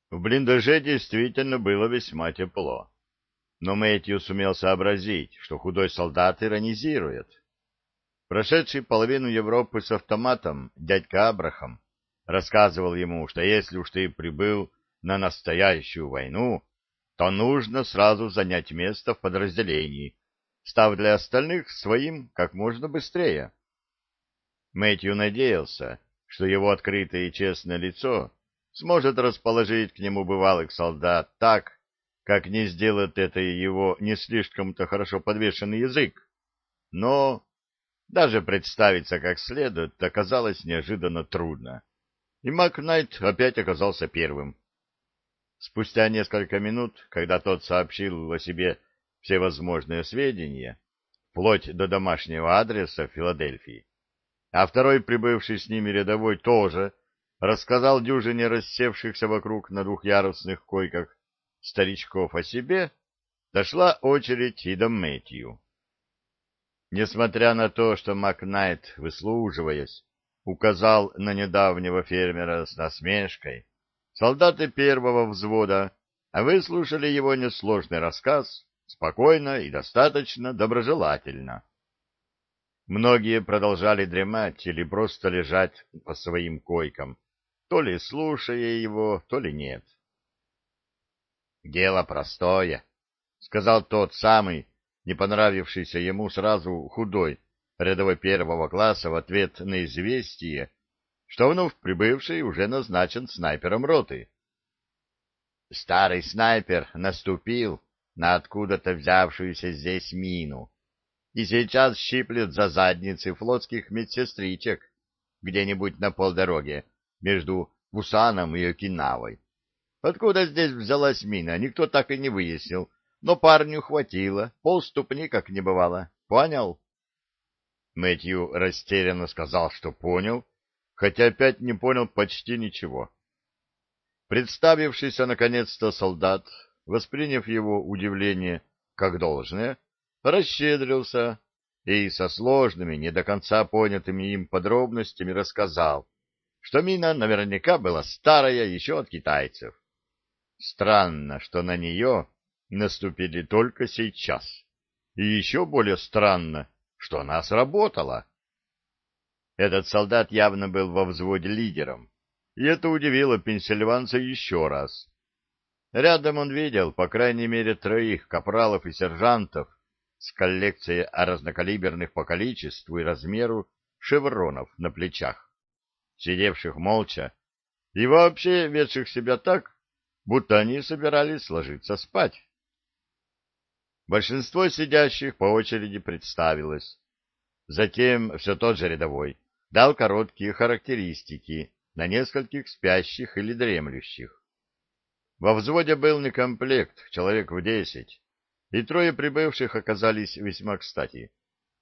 В блиндаже действительно было весьма тепло, но Мэтью сумел сообразить, что худой солдат иронизирует. Прошедший половину Европы с автоматом дядька Абрахам рассказывал ему, что если уж ты прибыл на настоящую войну, то нужно сразу занять место в подразделении, став для остальных своим как можно быстрее. Мэтью надеялся, что его открытое и честное лицо сможет расположить к нему бывалых солдат так, как не сделает это его не слишком-то хорошо подвешенный язык. Но даже представиться как следует оказалось неожиданно трудно, и Макнайт опять оказался первым. Спустя несколько минут, когда тот сообщил о себе все возможные сведения, вплоть до домашнего адреса в Филадельфии, а второй, прибывший с ними рядовой, тоже рассказал дюжине рассевшихся вокруг на двухъярусных койках старичков о себе, дошла очередь и до Мэтью. Несмотря на то, что Макнайт, выслуживаясь, указал на недавнего фермера с насмешкой, солдаты первого взвода выслушали его несложный рассказ спокойно и достаточно доброжелательно. Многие продолжали дремать или просто лежать по своим койкам, то ли слушая его, то ли нет. «Дело простое», — сказал тот самый, не понравившийся ему сразу худой, рядовой первого класса в ответ на известие, что вновь прибывший уже назначен снайпером роты. Старый снайпер наступил на откуда-то взявшуюся здесь мину и сейчас щиплет за задницы флотских медсестричек где-нибудь на полдороге между Пусаном и Окинавой. Откуда здесь взялась мина, никто так и не выяснил, но парню хватило, полступни как не бывало. Понял? Мэтью растерянно сказал, что понял, хотя опять не понял почти ничего. Представившийся наконец-то солдат, восприняв его удивление как должное, расщедрился и со сложными, не до конца понятыми им подробностями рассказал, что мина наверняка была старая еще от китайцев. Странно, что на нее наступили только сейчас. И еще более странно, что она сработала. Этот солдат явно был во взводе лидером, и это удивило пенсильванца еще раз. Рядом он видел, по крайней мере, 3 капралов и сержантов с коллекцией разнокалиберных по количеству и размеру шевронов на плечах, сидевших молча и вообще ведших себя так, будто они собирались ложиться спать. Большинство сидящих по очереди представилось. Затем все тот же рядовой дал короткие характеристики на нескольких спящих или дремлющих. Во взводе был некомплект, человек в 10, и 3 прибывших оказались весьма кстати.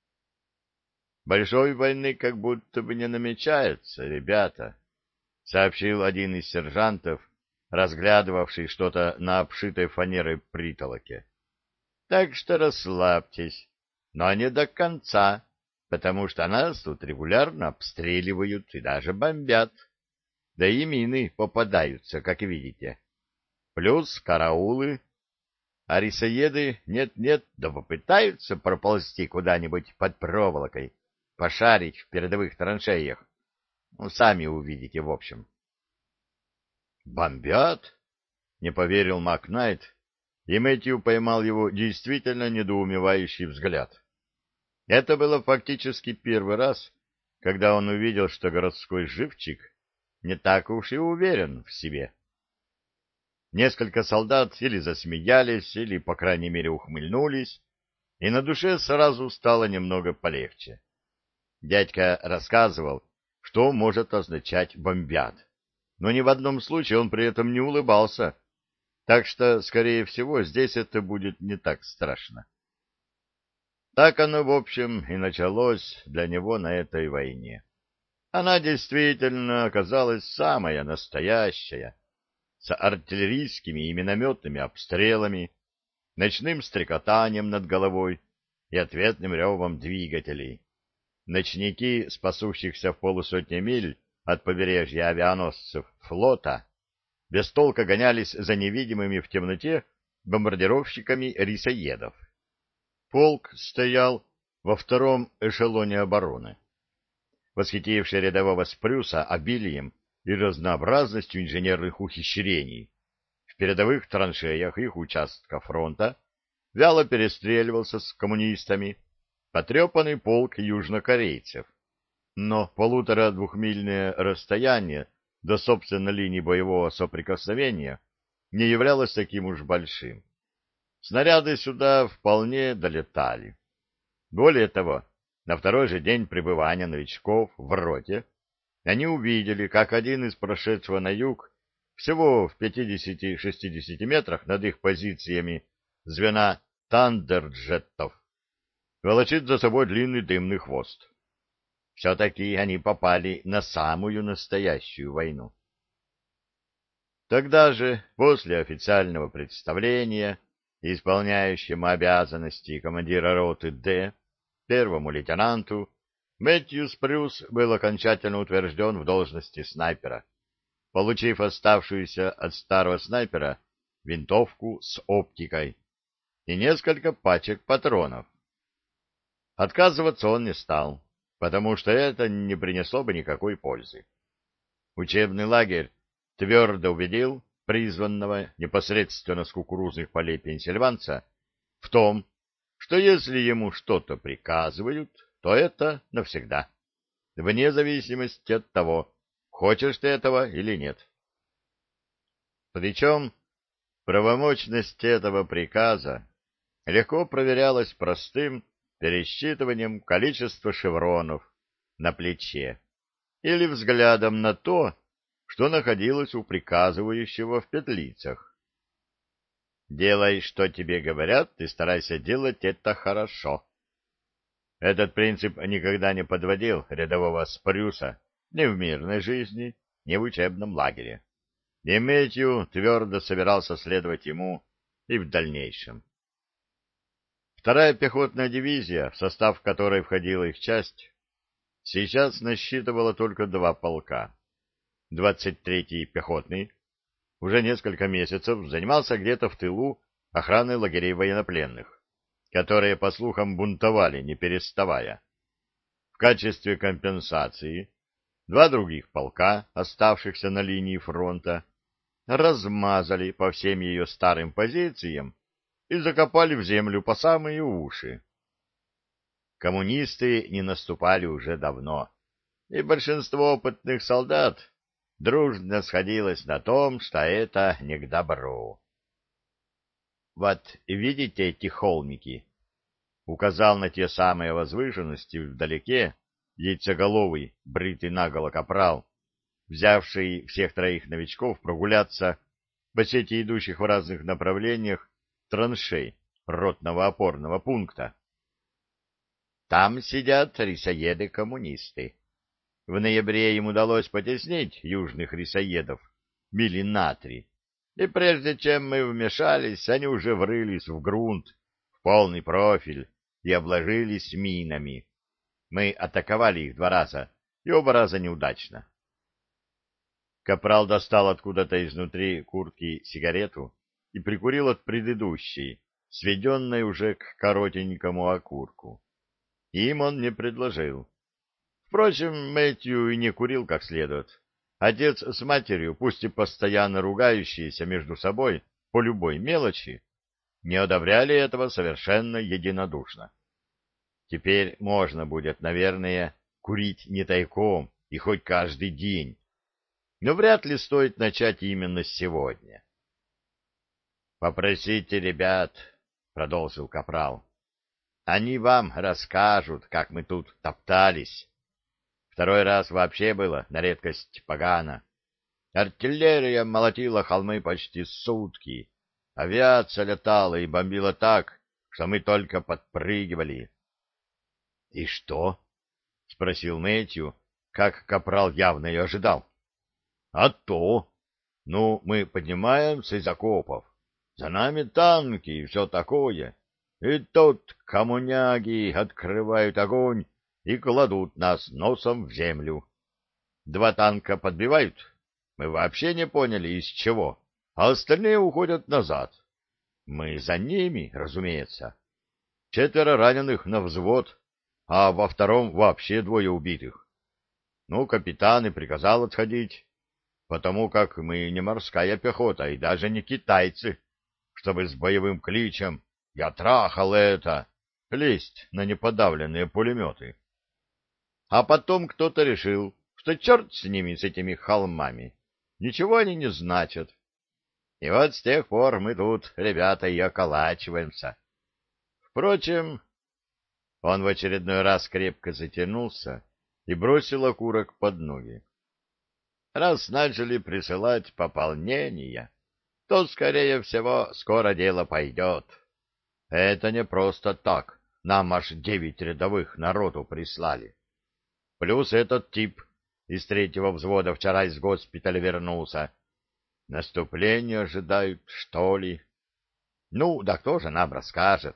«Большой войны как будто бы не намечается, ребята», — сообщил один из сержантов, разглядывавший что-то на обшитой фанерой притолоке. «Так что расслабьтесь, но не до конца, потому что нас тут регулярно обстреливают и даже бомбят. Да и мины попадаются, как видите. Плюс караулы. А рисоеды нет-нет, да попытаются проползти куда-нибудь под проволокой, пошарить в передовых траншеях. Ну, сами увидите, в общем». «Бомбят?» — не поверил Макнайт, и Мэтью поймал его действительно недоумевающий взгляд. Это было фактически первый раз, когда он увидел, что городской живчик не так уж и уверен в себе. Несколько солдат или засмеялись, или, по крайней мере, ухмыльнулись, и на душе сразу стало немного полегче. Дядька рассказывал, что может означать «бомбят», но ни в одном случае он при этом не улыбался, так что, скорее всего, здесь это будет не так страшно. Так оно, в общем, и началось для него на этой войне. Она действительно оказалась самая настоящая, с артиллерийскими и минометными обстрелами, ночным стрекотанием над головой и ответным ревом двигателей. Ночники, спасущихся в полусотне миль от побережья авианосцев флота, без толка гонялись за невидимыми в темноте бомбардировщиками рисоедов. Полк стоял во втором эшелоне обороны, восхитивший рядового Спрюса обилием и разнообразностью инженерных ухищрений. В передовых траншеях их участка фронта вяло перестреливался с коммунистами потрепанный полк южнокорейцев, но полутора-двухмильное расстояние до собственной линии боевого соприкосновения не являлось таким уж большим. Снаряды сюда вполне долетали. Более того, на второй же день пребывания новичков в роте они увидели, как один из прошедшего на юг, всего в 50-60 метрах над их позициями звена тандерджеттов, волочит за собой длинный дымный хвост. Все-таки они попали на самую настоящую войну. Тогда же, после официального представления, исполняющему обязанности командира роты Д, первому лейтенанту, Мэтью Спрюс был окончательно утвержден в должности снайпера, получив оставшуюся от старого снайпера винтовку с оптикой и несколько пачек патронов. Отказываться он не стал, потому что это не принесло бы никакой пользы. Учебный лагерь твердо убедил призванного непосредственно с кукурузных полей пенсильванца в том, что если ему что-то приказывают, то это навсегда, вне зависимости от того, хочешь ты этого или нет. Причем правомочность этого приказа легко проверялась простым пересчитыванием количества шевронов на плече или взглядом на то, что находилось у приказывающего в петлицах. Делай, что тебе говорят, и старайся делать это хорошо. Этот принцип никогда не подводил рядового Спрюса ни в мирной жизни, ни в учебном лагере. И Мэтью твердо собирался следовать ему и в дальнейшем. Вторая пехотная дивизия, в состав которой входила их часть, сейчас насчитывала только 2 полка. 23-й пехотный уже несколько месяцев занимался где-то в тылу охраной лагерей военнопленных, которые, по слухам, бунтовали, не переставая. В качестве компенсации 2 других полка, оставшихся на линии фронта, размазали по всем ее старым позициям и закопали в землю по самые уши. Коммунисты не наступали уже давно, и большинство опытных солдат дружно сходилось на том, что это не к добру. «Вот видите эти холмики?» — указал на те самые возвышенности вдалеке яйцеголовый, бритый наголо капрал, взявший всех 3 новичков прогуляться по сети идущих в разных направлениях траншей ротного опорного пункта. Там сидят рисоеды-коммунисты. В ноябре им удалось потеснить южных рисоедов мили на 3, и прежде чем мы вмешались, они уже врылись в грунт в полный профиль и обложились минами. Мы атаковали их 2 раза, и оба раза неудачно. Капрал достал откуда-то изнутри куртки сигарету и прикурил от предыдущей, сведенной уже к коротенькому окурку. Им он не предложил. Впрочем, Мэтью и не курил как следует. Отец с матерью, пусть и постоянно ругающиеся между собой по любой мелочи, не одобряли этого совершенно единодушно. Теперь можно будет, наверное, курить не тайком и хоть каждый день, но вряд ли стоит начать именно сегодня. «Попросите ребят», — продолжил капрал, — «они вам расскажут, как мы тут топтались. 2-й раз вообще было на редкость погано. Артиллерия молотила холмы почти сутки, авиация летала и бомбила так, что мы только подпрыгивали». «И что?» — спросил Мэтью, как капрал явно и ожидал. «А то! Ну, мы поднимаемся из окопов. За нами танки и все такое. И тут коммуняги открывают огонь и кладут нас носом в землю. 2 танка подбивают, Мы вообще не поняли, из чего, а остальные уходят назад. Мы за ними, разумеется. 4 раненых на взвод, а во втором вообще 2 убитых. Ну, капитан и приказал отходить, потому как мы не морская пехота и даже не китайцы, чтобы с боевым кличем «Я трахал это!» лезть на неподавленные пулеметы. А потом кто-то решил, что черт с ними, с этими холмами. Ничего они не значат. И вот с тех пор мы тут, ребята, и околачиваемся. Впрочем, он в очередной раз крепко затянулся и бросил окурок под ноги. Раз начали присылать пополнения, то, скорее всего, скоро дело пойдет. Это не просто так, нам аж 9 рядовых народу прислали. Плюс этот тип из 3-го взвода вчера из госпиталя вернулся. Наступление ожидают, что ли? Ну, да кто же нам расскажет?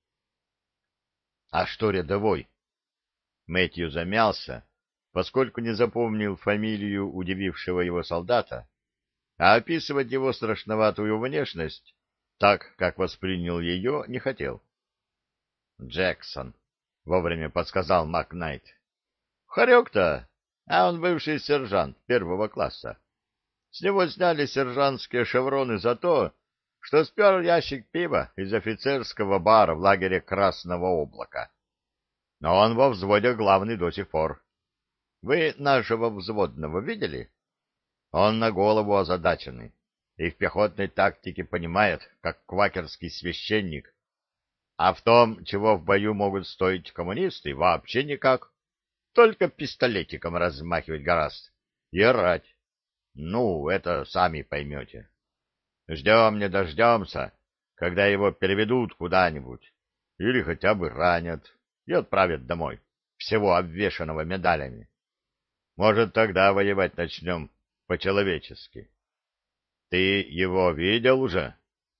А что рядовой? Мэтью замялся, поскольку не запомнил фамилию удивившего его солдата, а описывать его страшноватую внешность, так, как воспринял ее, не хотел. «Джексон», — вовремя подсказал Макнайт. «Хорек-то, а он бывший сержант 1-го класса. С него сняли сержантские шевроны за то, что спер ящик пива из офицерского бара в лагере Красного Облака. Но он во взводе главный до сих пор. Вы нашего взводного видели? Он на голову озадаченный и в пехотной тактике понимает, как квакерский священник. А в том, чего в бою могут стоить коммунисты, вообще никак. Только пистолетиком размахивать гораст и орать. Ну, это сами поймете. Ждем не дождемся, когда его переведут куда-нибудь или хотя бы ранят и отправят домой, всего обвешанного медалями. Может, тогда воевать начнем по-человечески. Ты его видел уже?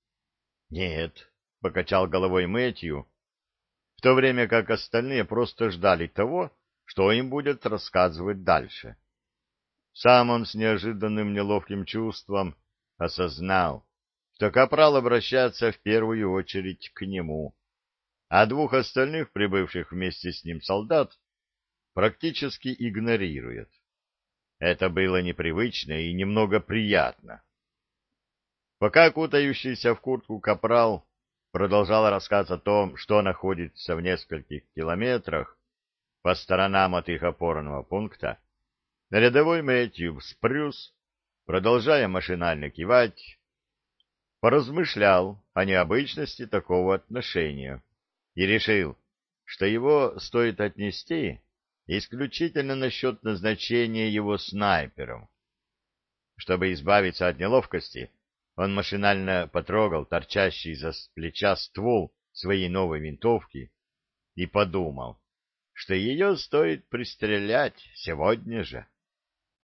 Нет, покачал головой Мэтью, в то время как остальные просто ждали того, что им будет рассказывать дальше. Сам он с неожиданным неловким чувством осознал, что капрал обращается в первую очередь к нему, а 2 остальных, прибывших вместе с ним солдат, практически игнорирует. Это было непривычно и немного приятно. Пока кутающийся в куртку капрал продолжал рассказ о том, что находится в нескольких километрах по сторонам от их опорного пункта, рядовой Мэтью Спрюс, продолжая машинально кивать, поразмышлял о необычности такого отношения и решил, что его стоит отнести исключительно насчет назначения его снайпером. Чтобы избавиться от неловкости, он машинально потрогал торчащий из-за плеча ствол своей новой винтовки и подумал, что ее стоит пристрелять сегодня же.